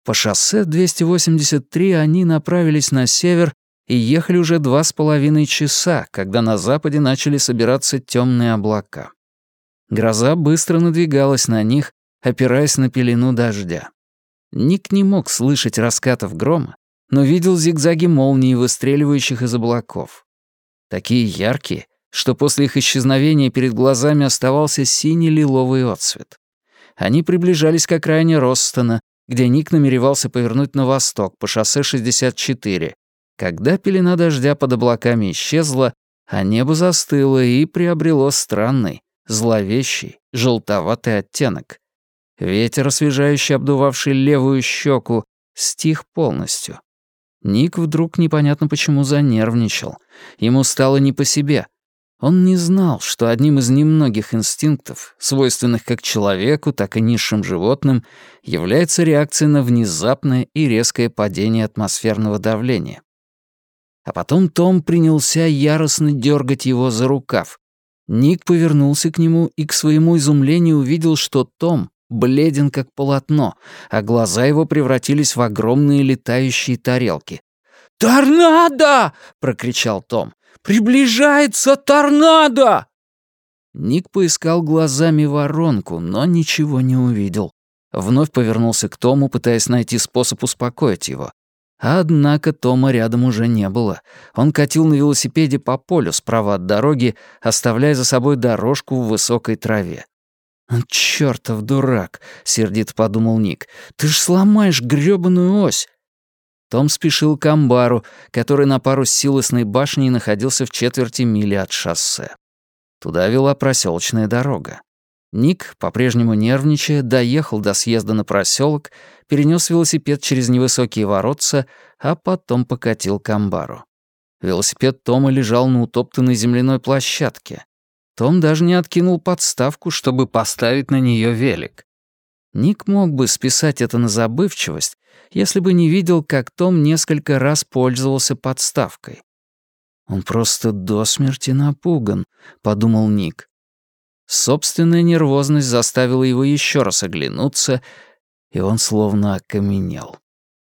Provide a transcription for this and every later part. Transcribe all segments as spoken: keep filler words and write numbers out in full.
По шоссе двести восемьдесят три они направились на север и ехали уже два с половиной часа, когда на западе начали собираться темные облака. Гроза быстро надвигалась на них, опираясь на пелену дождя. Ник не мог слышать раскатов грома, но видел зигзаги молний, выстреливающих из облаков. Такие яркие, что после их исчезновения перед глазами оставался синий-лиловый отсвет. Они приближались к окраине Ростона, где Ник намеревался повернуть на восток по шоссе шестьдесят четыре, когда пелена дождя под облаками исчезла, а небо застыло и приобрело странный, зловещий, желтоватый оттенок. Ветер, освежающий обдувавший левую щеку, стих полностью. Ник вдруг непонятно почему занервничал. Ему стало не по себе. Он не знал, что одним из немногих инстинктов, свойственных как человеку, так и низшим животным, является реакция на внезапное и резкое падение атмосферного давления. А потом Том принялся яростно дергать его за рукав. Ник повернулся к нему и, к своему изумлению, увидел, что Том бледен как полотно, а глаза его превратились в огромные летающие тарелки. «Торнадо!» — прокричал Том. «Приближается торнадо!» Ник поискал глазами воронку, но ничего не увидел. Вновь повернулся к Тому, пытаясь найти способ успокоить его. Однако Тома рядом уже не было. Он катил на велосипеде по полю справа от дороги, оставляя за собой дорожку в высокой траве. «Чёртов дурак», — сердито подумал Ник. «Ты ж сломаешь грёбаную ось». Том спешил к амбару, который на пару с силосной башней находился в четверти мили от шоссе. Туда вела проселочная дорога. Ник, по-прежнему нервничая, доехал до съезда на проселок, перенес велосипед через невысокие воротца, а потом покатил к амбару. Велосипед Тома лежал на утоптанной земляной площадке. Том даже не откинул подставку, чтобы поставить на нее велик. Ник мог бы списать это на забывчивость, если бы не видел, как Том несколько раз пользовался подставкой. «Он просто до смерти напуган», — подумал Ник. Собственная нервозность заставила его еще раз оглянуться, и он словно окаменел.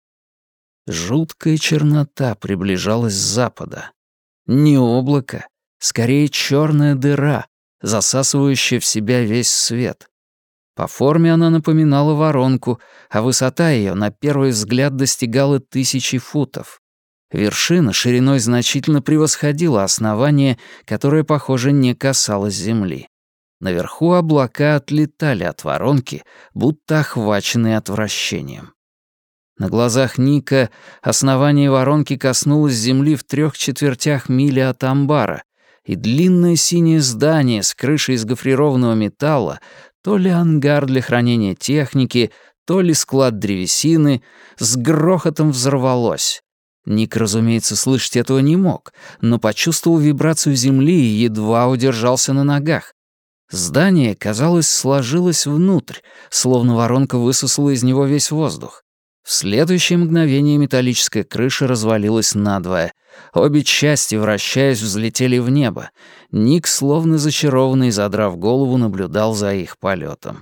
Жуткая чернота приближалась с запада. Не облако, скорее черная дыра, засасывающая в себя весь свет. По форме она напоминала воронку, а высота ее на первый взгляд достигала тысячи футов. Вершина шириной значительно превосходила основание, которое, похоже, не касалось земли. Наверху облака отлетали от воронки, будто охваченные отвращением. На глазах Ника основание воронки коснулось земли в трех четвертях мили от амбара, и длинное синее здание с крышей из гофрированного металла, то ли ангар для хранения техники, то ли склад древесины, с грохотом взорвалось. Ник, разумеется, слышать этого не мог, но почувствовал вибрацию земли и едва удержался на ногах. Здание, казалось, сложилось внутрь, словно воронка высосала из него весь воздух. В следующее мгновение металлическая крыша развалилась надвое. Обе части, вращаясь, взлетели в небо. Ник, словно зачарованный, задрав голову, наблюдал за их полетом.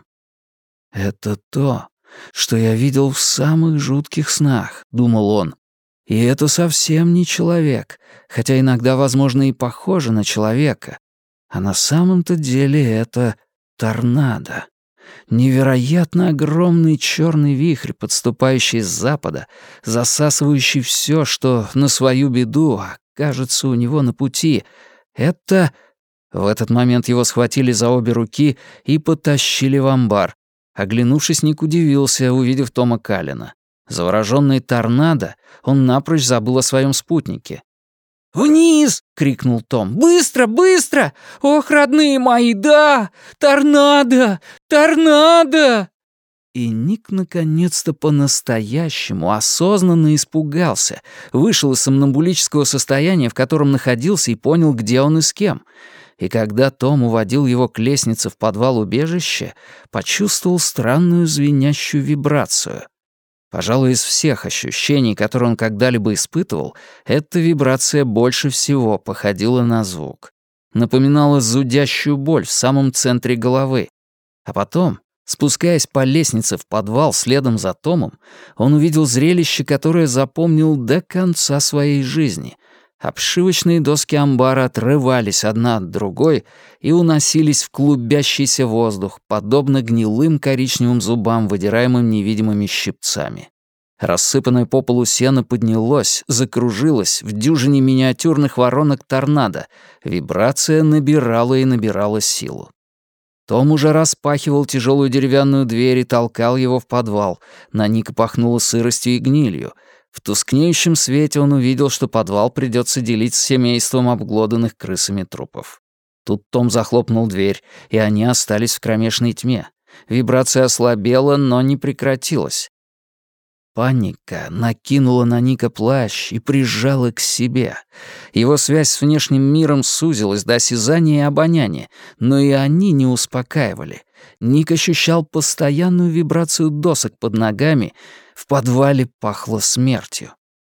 «Это то, что я видел в самых жутких снах», — думал он. «И это совсем не человек, хотя иногда, возможно, и похоже на человека. А на самом-то деле это торнадо. Невероятно огромный черный вихрь, подступающий с запада, засасывающий все, что на свою беду окажется у него на пути. Это...» В этот момент его схватили за обе руки и потащили в амбар. Оглянувшись, Ник удивился, увидев Тома Каллена. Заворожённый торнадо, он напрочь забыл о своем спутнике. «Вниз!» — крикнул Том. «Быстро, быстро! Ох, родные мои, да! Торнадо! Торнадо!» И Ник наконец-то по-настоящему осознанно испугался, вышел из сомнамбулического состояния, в котором находился, и понял, где он и с кем. И когда Том уводил его к лестнице в подвал убежища, почувствовал странную звенящую вибрацию. Пожалуй, из всех ощущений, которые он когда-либо испытывал, эта вибрация больше всего походила на звук. Напоминала зудящую боль в самом центре головы. А потом, Спускаясь по лестнице в подвал следом за Томом, он увидел зрелище, которое запомнил до конца своей жизни. Обшивочные доски амбара отрывались одна от другой и уносились в клубящийся воздух, подобно гнилым коричневым зубам, выдираемым невидимыми щипцами. Рассыпанное по полу сено поднялось, закружилось в дюжине миниатюрных воронок торнадо. Вибрация набирала и набирала силу. Том уже распахивал тяжелую деревянную дверь и толкал его в подвал. На Ника пахнуло сыростью и гнилью. В тускнеющем свете он увидел, что подвал придется делить с семейством обглоданных крысами трупов. Тут Том захлопнул дверь, и они остались в кромешной тьме. Вибрация ослабела, но не прекратилась. Паника накинула на Ника плащ и прижала к себе. Его связь с внешним миром сузилась до осязания и обоняния, но и они не успокаивали. Ник ощущал постоянную вибрацию досок под ногами, в подвале пахло смертью.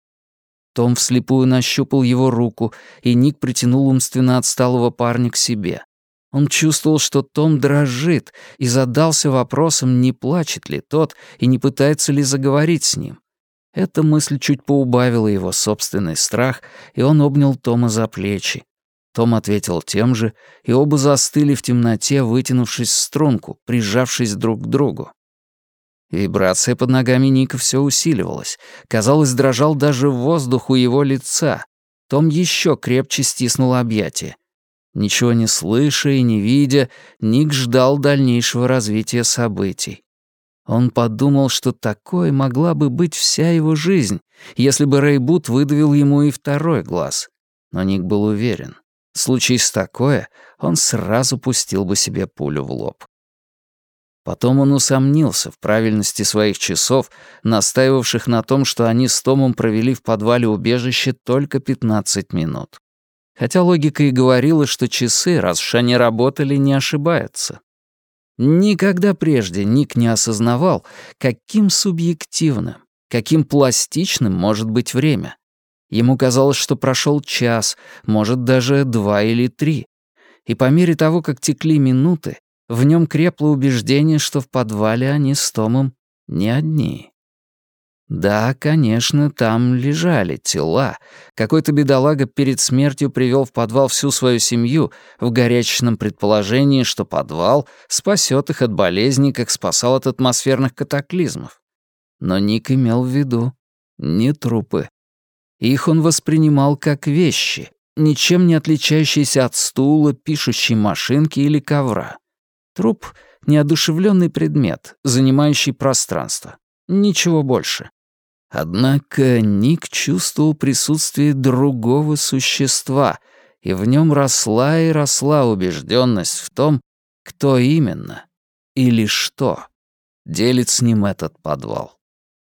Том вслепую нащупал его руку, и Ник притянул умственно отсталого парня к себе. Он чувствовал, что Том дрожит, и задался вопросом, не плачет ли тот и не пытается ли заговорить с ним. Эта мысль чуть поубавила его собственный страх, и он обнял Тома за плечи. Том ответил тем же, и оба застыли в темноте, вытянувшись в струнку, прижавшись друг к другу. Вибрация под ногами Ника все усиливалась. Казалось, дрожал даже воздух у его лица. Том еще крепче стиснул объятия. Ничего не слыша и не видя, Ник ждал дальнейшего развития событий. Он подумал, что такой могла бы быть вся его жизнь, если бы Рейбут выдавил ему и второй глаз. Но Ник был уверен, случись такое, он сразу пустил бы себе пулю в лоб. Потом он усомнился в правильности своих часов, настаивавших на том, что они с Томом провели в подвале убежища только пятнадцать минут. Хотя логика и говорила, что часы, раз уж они работали, не ошибаются. Никогда прежде Ник не осознавал, каким субъективным, каким пластичным может быть время. Ему казалось, что прошел час, может, даже два или три. И по мере того, как текли минуты, в нем крепло убеждение, что в подвале они с Томом не одни. Да, конечно, там лежали тела. Какой-то бедолага перед смертью привел в подвал всю свою семью в горячечном предположении, что подвал спасет их от болезней, как спасал от атмосферных катаклизмов. Но Ник имел в виду не трупы. Их он воспринимал как вещи, ничем не отличающиеся от стула, пишущей машинки или ковра. Труп — неодушевленный предмет, занимающий пространство. Ничего больше. Однако Ник чувствовал присутствие другого существа, и в нем росла и росла убежденность в том, кто именно или что делит с ним этот подвал.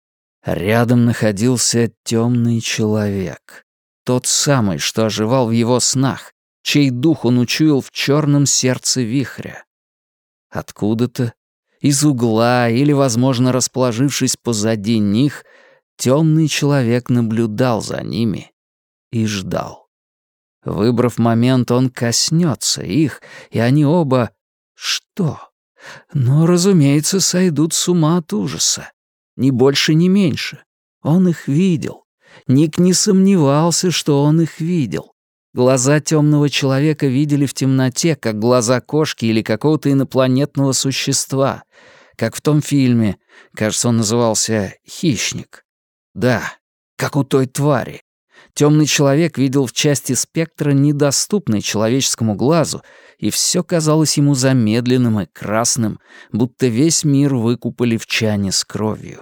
Рядом находился темный человек. Тот самый, что оживал в его снах, чей дух он учуял в черном сердце вихря. Откуда-то, из угла или, возможно, расположившись позади них, темный человек наблюдал за ними и ждал. Выбрав момент, он коснется их, и они оба... Что? Ну, разумеется, сойдут с ума от ужаса. Ни больше, ни меньше. Он их видел. Ник не сомневался, что он их видел. Глаза темного человека видели в темноте, как глаза кошки или какого-то инопланетного существа. Как в том фильме, кажется, он назывался «Хищник». Да, как у той твари. Темный человек видел в части спектра, недоступной человеческому глазу, и все казалось ему замедленным и красным, будто весь мир выкупали в чане с кровью.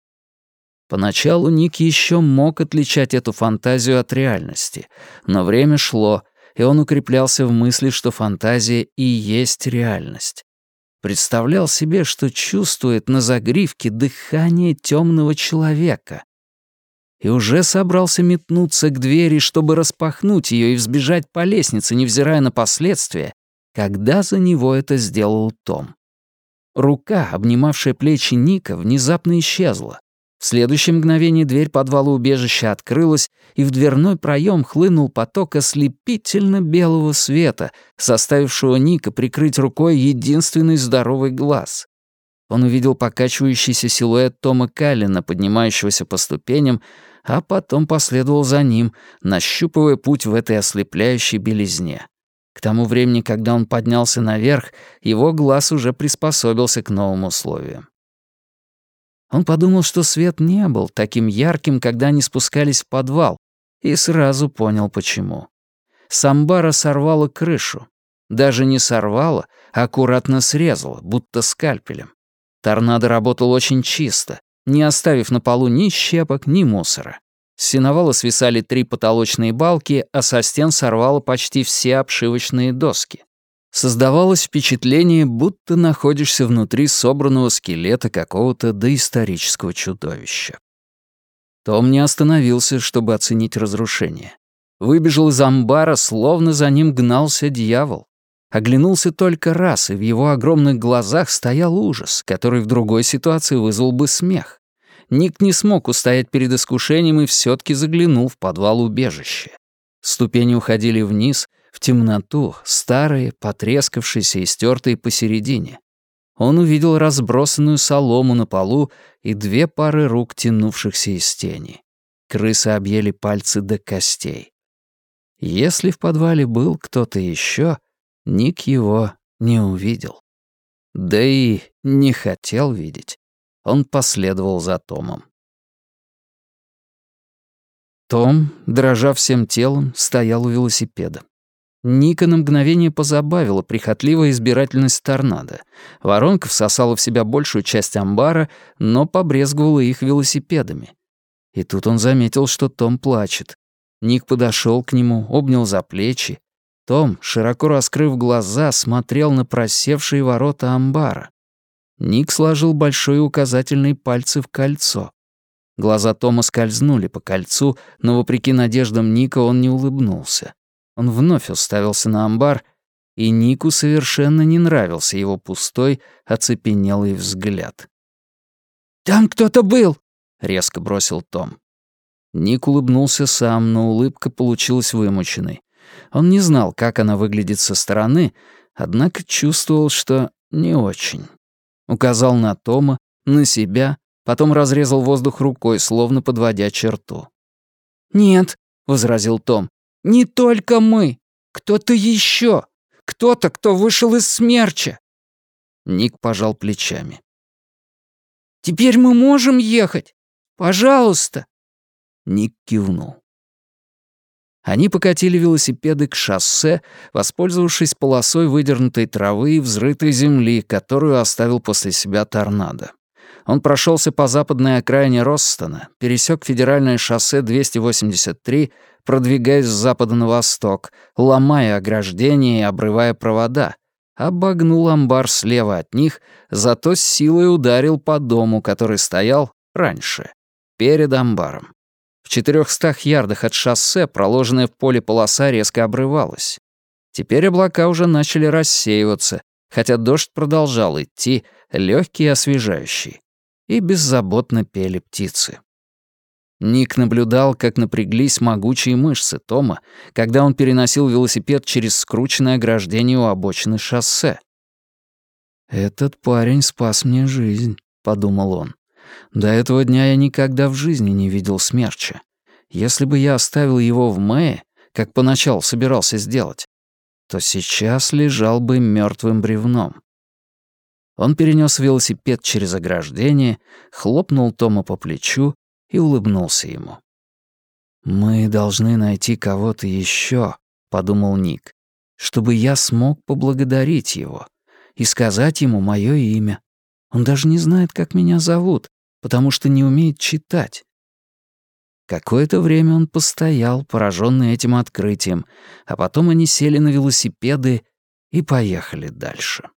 Поначалу Ник еще мог отличать эту фантазию от реальности, но время шло, и он укреплялся в мысли, что фантазия и есть реальность. Представлял себе, что чувствует на загривке дыхание темного человека. И уже собрался метнуться к двери, чтобы распахнуть ее и взбежать по лестнице, невзирая на последствия, когда за него это сделал Том. Рука, обнимавшая плечи Ника, внезапно исчезла. В следующее мгновение дверь подвала убежища открылась, и в дверной проем хлынул поток ослепительно белого света, заставившего Ника прикрыть рукой единственный здоровый глаз. Он увидел покачивающийся силуэт Тома Каллена, поднимающегося по ступеням, а потом последовал за ним, нащупывая путь в этой ослепляющей белизне. К тому времени, когда он поднялся наверх, его глаз уже приспособился к новым условиям. Он подумал, что свет не был таким ярким, когда они спускались в подвал, и сразу понял, почему. С амбара сорвало крышу. Даже не сорвало, а аккуратно срезало, будто скальпелем. Торнадо работал очень чисто, не оставив на полу ни щепок, ни мусора. С сеновала свисали три потолочные балки, а со стен сорвало почти все обшивочные доски. Создавалось впечатление, будто находишься внутри собранного скелета какого-то доисторического чудовища. Том не остановился, чтобы оценить разрушение. Выбежал из амбара, словно за ним гнался дьявол. Оглянулся только раз, и в его огромных глазах стоял ужас, который в другой ситуации вызвал бы смех. Ник не смог устоять перед искушением и все-таки заглянул в подвал убежища. Ступени уходили вниз, в темноту, старые, потрескавшиеся и стертые посередине. Он увидел разбросанную солому на полу и две пары рук, тянувшихся из тени. Крысы объели пальцы до костей. Если в подвале был кто-то еще, Ник его не увидел. Да и не хотел видеть. Он последовал за Томом. Том, дрожа всем телом, стоял у велосипеда. Ника на мгновение позабавила прихотливая избирательность торнадо. Воронка всосала в себя большую часть амбара, но побрезговала их велосипедами. И тут он заметил, что Том плачет. Ник подошел к нему, обнял за плечи. Том, широко раскрыв глаза, смотрел на просевшие ворота амбара. Ник сложил большой и указательный пальцы в кольцо. Глаза Тома скользнули по кольцу, но, вопреки надеждам Ника, он не улыбнулся. Он вновь уставился на амбар, и Нику совершенно не нравился его пустой, оцепенелый взгляд. «Там кто-то был!» — резко бросил Том. Ник улыбнулся сам, но улыбка получилась вымученной. Он не знал, как она выглядит со стороны, однако чувствовал, что не очень. Указал на Тома, на себя, потом разрезал воздух рукой, словно подводя черту. «Нет», — возразил Том, — «не только мы. Кто-то еще. Кто-то, кто вышел из смерча». Ник пожал плечами. «Теперь мы можем ехать? Пожалуйста». Ник кивнул. Они покатили велосипеды к шоссе, воспользовавшись полосой выдернутой травы и взрытой земли, которую оставил после себя торнадо. Он прошелся по западной окраине Росстона, пересек федеральное шоссе двести восемьдесят три, продвигаясь с запада на восток, ломая ограждения и обрывая провода, обогнул амбар слева от них, зато с силой ударил по дому, который стоял раньше, перед амбаром. В четырехстах ярдах от шоссе проложенная в поле полоса резко обрывалась. Теперь облака уже начали рассеиваться, хотя дождь продолжал идти, легкий и освежающий. И беззаботно пели птицы. Ник наблюдал, как напряглись могучие мышцы Тома, когда он переносил велосипед через скрученное ограждение у обочины шоссе. «Этот парень спас мне жизнь», — подумал он. «До этого дня я никогда в жизни не видел смерча. Если бы я оставил его в Мэе, как поначалу собирался сделать, то сейчас лежал бы мертвым бревном». Он перенес велосипед через ограждение, хлопнул Тома по плечу и улыбнулся ему. «Мы должны найти кого-то еще», — подумал Ник, «чтобы я смог поблагодарить его и сказать ему мое имя. Он даже не знает, как меня зовут, потому что не умеет читать». Какое-то время он постоял, пораженный этим открытием, а потом они сели на велосипеды и поехали дальше.